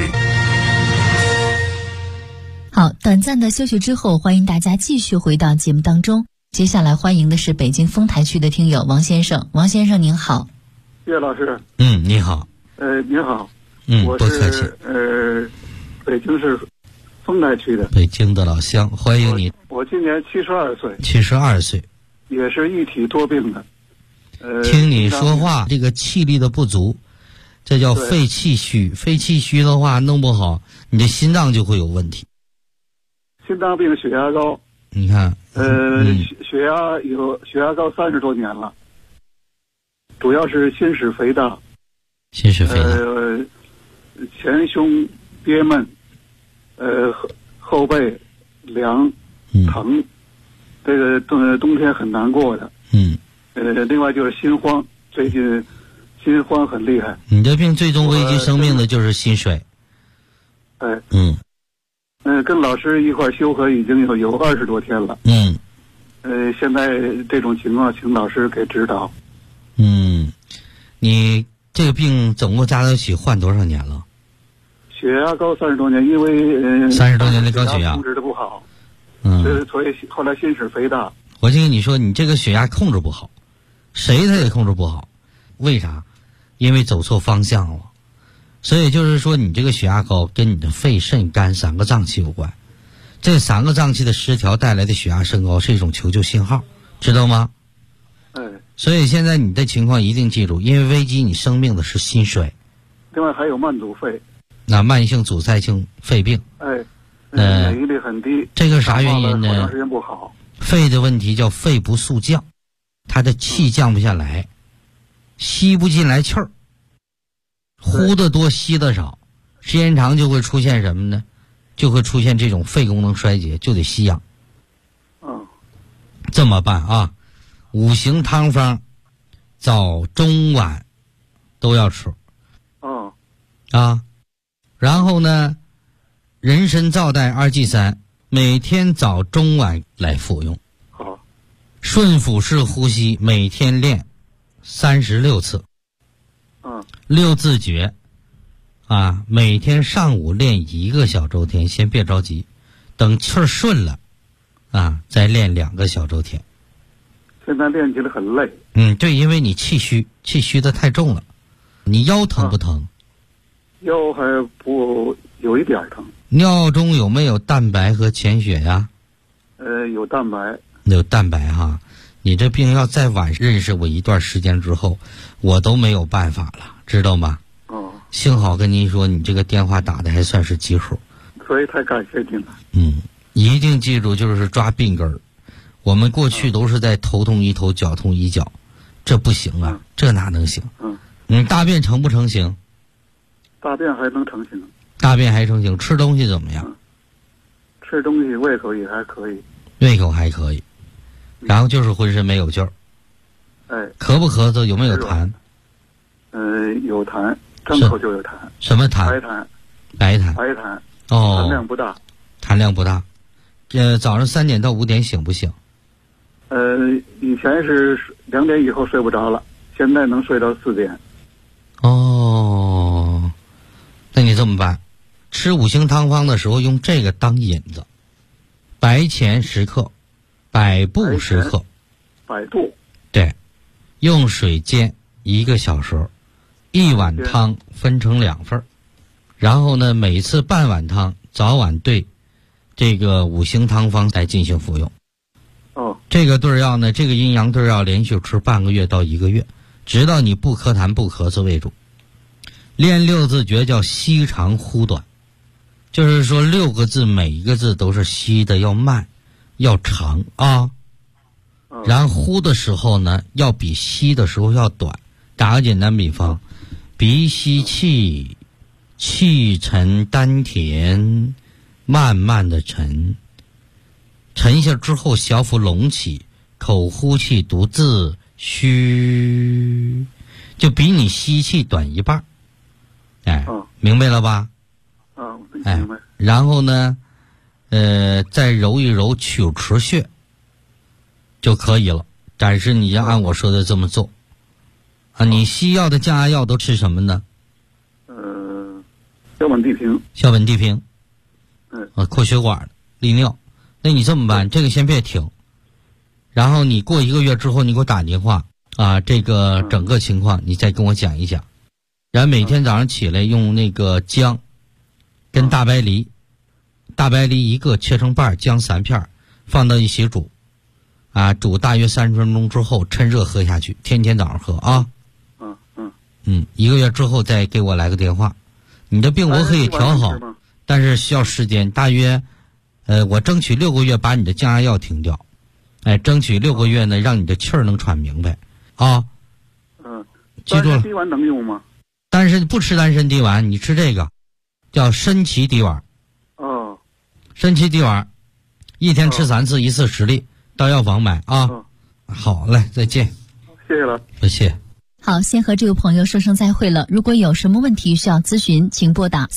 好，短暂的休息之后，欢迎大家继续回到节目当中。接下来欢迎的是北京丰台区的听友王先生。王先生您好。 岳老师。 你好。 您好。 不客气。 北京市丰台区的。 北京的老乡，欢迎你。 我今年72岁。 72岁。 也是一体多病的。 听你说话，这个气力的不足，这叫肺气虚。肺气虚的话，弄不好你的心脏就会有问题。 心脏病，血压高。 你看， 血压高30多年了，主要是心室肥大。 心室肥大。 前胸憋闷，后背凉疼，这个冬天很难过的。另外就是心慌，最近心慌很厉害。 你这病最终危及生命的就是心水。 跟老师一块修和已经有20多天了。现在这种情况，请老师给指导。 你这个病总共加到一起患多少年了？ 血压高30多年，因为 30多年的高血压控制的不好。所以后来心室肥大。 我就跟你说，你这个血压控制不好，谁他也控制不好。为啥？因为走错方向了。所以就是说，你这个血压高跟你的肺、肾、肝3个脏器有关。这3个脏器的失调带来的血压升高是一种求救信号，知道吗？所以现在你的情况一定记住，因为危及你生命的是心水。 另外还有慢阻肺。 那慢性阻塞性肺病。 免疫力很低。 这个啥原因呢？ 好长时间不好。 肺的问题叫肺不速降，它的气降不下来，吸不进来气儿。呼的多，吸的少，时间长就会出现什么呢？就会出现这种肺功能衰竭，就得吸氧。这么办啊？5行汤方，早中晚都要吃。然后呢，人参皂苷2剂3，每天早中晚来服用。顺腹式呼吸，每天练36次。六字诀每天上午练1个小周天，先别着急，等气儿顺了再练2个小周天。 现在练起来很累。 对，因为你气虚的太重了。你腰疼不疼？ 腰还不有一点疼。 尿中有没有蛋白和潜血呀？ 有蛋白。 有蛋白哈。你这病要再晚认识我一段时间之后，我都没有办法了，知道吗？幸好跟您说，你这个电话打的还算是棘口。 所以太感谢您了。 一定记住，就是抓病根儿。我们过去都是在头痛医头，脚痛医脚，这不行啊，这哪能行？大便成不成形？ 大便还能成形。 大便还成形，吃东西怎么样？ 吃东西胃口也还可以。 胃口还可以。然后就是浑身没有劲儿。咳不咳嗽？有没有痰？ 有痰，张口就有痰。 什么痰？白痰。 痰量不大。 痰量不大。早上3点到5点醒不醒？ 以前是2点以后睡不着了，现在能睡到4点。 那你这么办？吃5行汤方的时候用这个当引子，白钱10克。百步10克。 百度。 对，用水煎1个小时，1碗汤分成2份，然后呢，每次半碗汤，早晚对这个5行汤方来进行服用。 这个对药呢，这个阴阳对药连续吃半个月到1个月，直到你不咳痰不咳嗽为主。练6字诀叫吸长呼短，就是说6个字每一个字都是吸的要慢要长啊，然后呼的时候呢要比吸的时候要短。打个简单比方，鼻吸气，气沉丹田，慢慢的沉下之后，小腹隆起，口呼气读字虚，就比你吸气短1半。哎，明白了吧？明白。然后呢，再揉一揉曲池穴就可以了。但是你要按我说的这么做。你西药的降压药都吃什么呢？ 硝苯地平。 硝苯地平。扩血管、利尿。那你这么办？这个先别停。然后你过1个月之后，你给我打电话啊，这个整个情况你再跟我讲一讲。然后每天早上起来用那个姜跟大白梨1个切成瓣，姜3片，放到一起煮煮大约30分钟之后趁热喝下去，天天早上喝啊。1个月之后再给我来个电话。你的病我可以调好，但是需要时间，大约我争取6个月把你的降压药停掉，争取6个月呢让你的气儿能喘明白啊。记住了。丹参滴丸能用吗？但是不吃丹参滴丸，你吃这个叫参芪滴丸。参芪滴丸1天吃3次，1次10粒，到药房买啊。好嘞，再见。 谢谢了。 不谢。 好，先和这位朋友说声再会了。如果有什么问题需要咨询，请拨打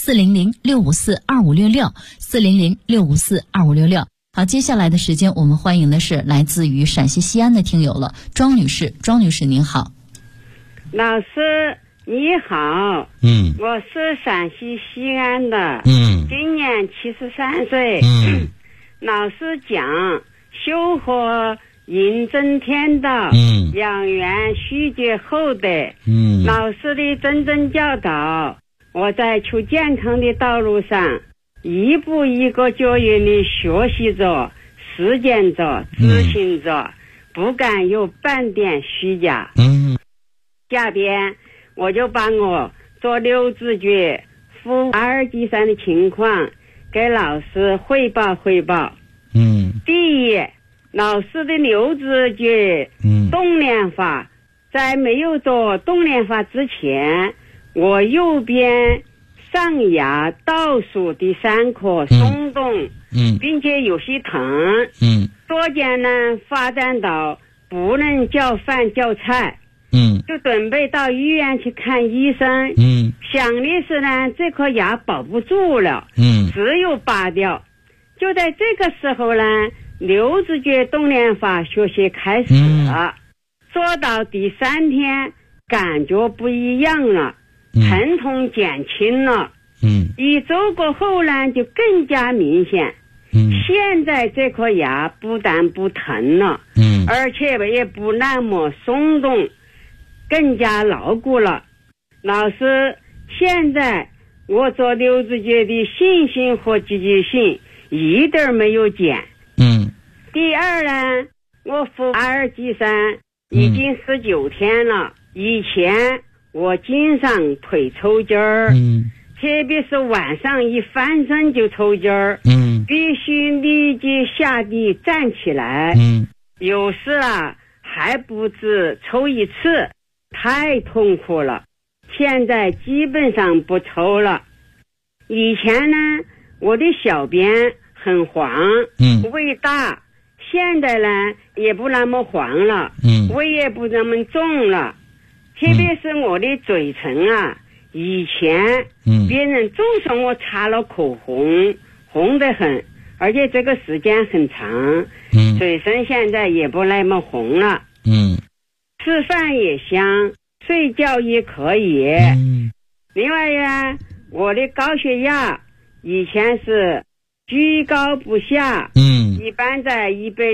400-654-2566，400-654-2566。好，接下来的时间我们欢迎的是来自于陕西西安的听友了，庄女士。庄女士您好。 老师你好。我是陕西西安的。今年73岁。老师讲修和饮真天道，养元虚节后代。老师的谆谆教导，我在求健康的道路上一步一个脚印的学习着、实践着、执行着，不敢有半点虚假。下边我就把我做6字诀、服阿尔济散的情况给老师汇报汇报。第一，老师的6字诀动练法，在没有做动练法之前，我右边上牙倒数第3颗松动，并且有些疼。左肩呢发展到不能叫饭叫菜。就准备到医院去看医生。想的是呢，这颗牙保不住了，只有拔掉。就在这个时候呢，6字诀动练法学习开始了。做到第3天，感觉不一样了，疼痛减轻了。1周过后呢，就更加明显。现在这颗牙不但不疼了，而且也不那么松动，更加牢固了。老师，现在我做6字诀的信心和积极性一点没有减。第二呢，我服阿尔济散已经19天了。以前我经常腿抽筋儿，特别是晚上一翻身就抽筋儿，必须立即下地站起来。有时还不止抽1次，太痛苦了。现在基本上不抽了。以前呢，我的小便很黄，胃大。现在呢也不那么黄了，胃也不那么重了。特别是我的嘴唇以前别人总说我擦了口红，红得很，而且这个时间很长。嘴唇现在也不那么红了。吃饭也香，睡觉也可以。另外呀，我的高血压以前是居高不下，一般在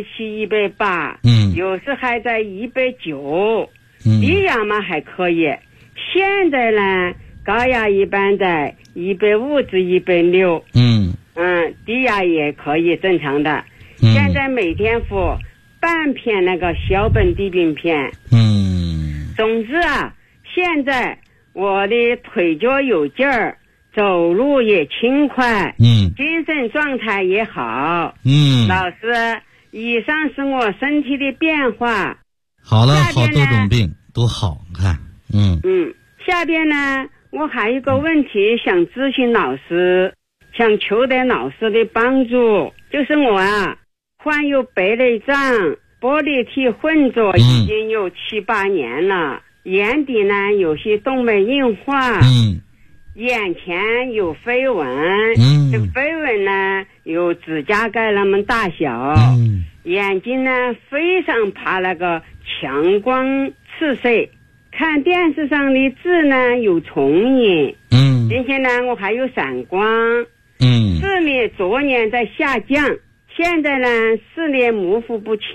170、180，有时还在190，低压嘛还可以。现在呢，高压一般在150至160，低压也可以正常的。现在每天服半片那个小苯地并片。总之啊，现在我的腿脚有劲儿，走路也轻快，精神状态也好。老师，以上是我身体的变化。 好了，好多种病都好，看。 下边呢，我还有个问题想咨询老师，想求得老师的帮助，就是我啊，患有白内障、玻璃体混浊已经有7、8年了，眼底呢有些动脉硬化，眼前有飞纹，这个飞纹呢有指甲盖那么大小，眼睛呢非常怕那个强光刺色，看电视上的字呢有重影，并且呢我还有散光，视力昨年在下降，现在呢视力模糊不清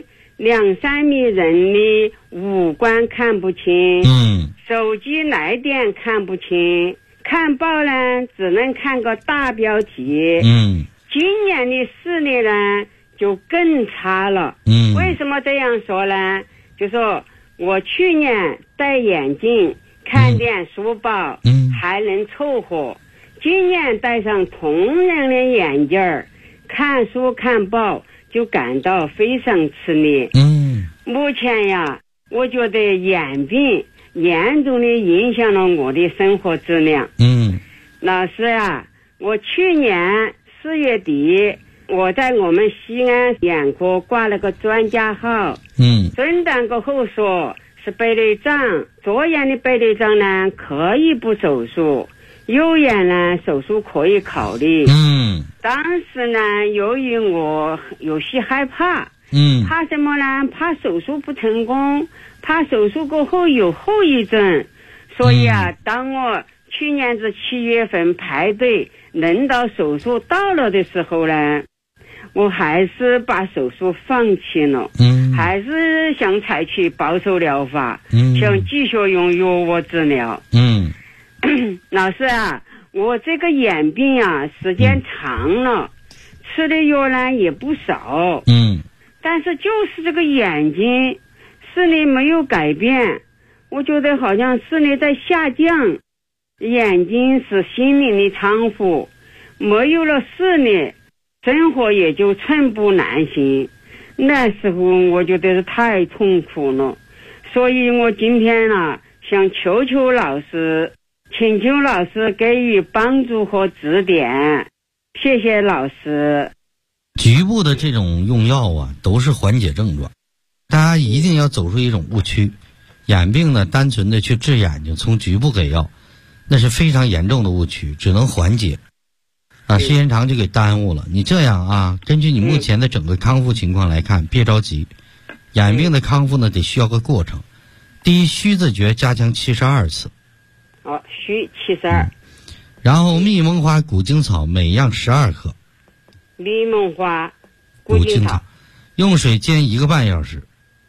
，2、3米人的五官看不清，手机来电看不清，看报呢只能看个大标题，今年的视力呢就更差了。为什么这样说呢？就说我去年戴眼镜看点书报还能凑合，今年戴上同样的眼镜儿看书看报就感到非常吃力。目前呀，我觉得眼病严重的影响了我的生活质量。老师啊，我去年4月底我在我们西安眼科挂了个专家号，诊断过后说是白内障，左眼的白内障呢可以不手术，右眼呢手术可以考虑。当时呢由于我有些害怕，怕什么呢？怕手术不成功，怕手术过后有后遗症，所以啊，当我去年是7月份排队轮到手术到了的时候呢，我还是把手术放弃了，还是想采取保守疗法，想继续用药物治疗。老师啊，我这个眼病啊时间长了，吃的药呢也不少，但是就是这个眼睛视力没有改变，我觉得好像视力在下降，眼睛是心灵的仓库，没有了视力，生活也就寸步难行。那时候我觉得是太痛苦了，所以我今天啊想求求老师，请求老师给予帮助和指点，谢谢老师。 局部的这种用药啊都是缓解症状，大家一定要走出一种误区，眼病呢单纯的去治眼睛从局部给药，那是非常严重的误区，只能缓解时间长就给耽误了。你这样啊，根据你目前的整个康复情况来看，别着急，眼病的康复呢得需要个过程。第一，须子诀加强72次， 须72， 然后蜜蒙花古精草每样12克， 蜜蒙花古精草用水煎1个半小时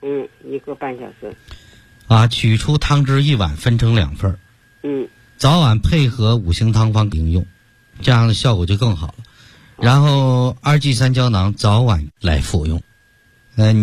，1个半小时取出汤汁1碗，分成2份，早晚配合5行汤方应用，这样的效果就更好了。然后2G3胶囊早晚来服用。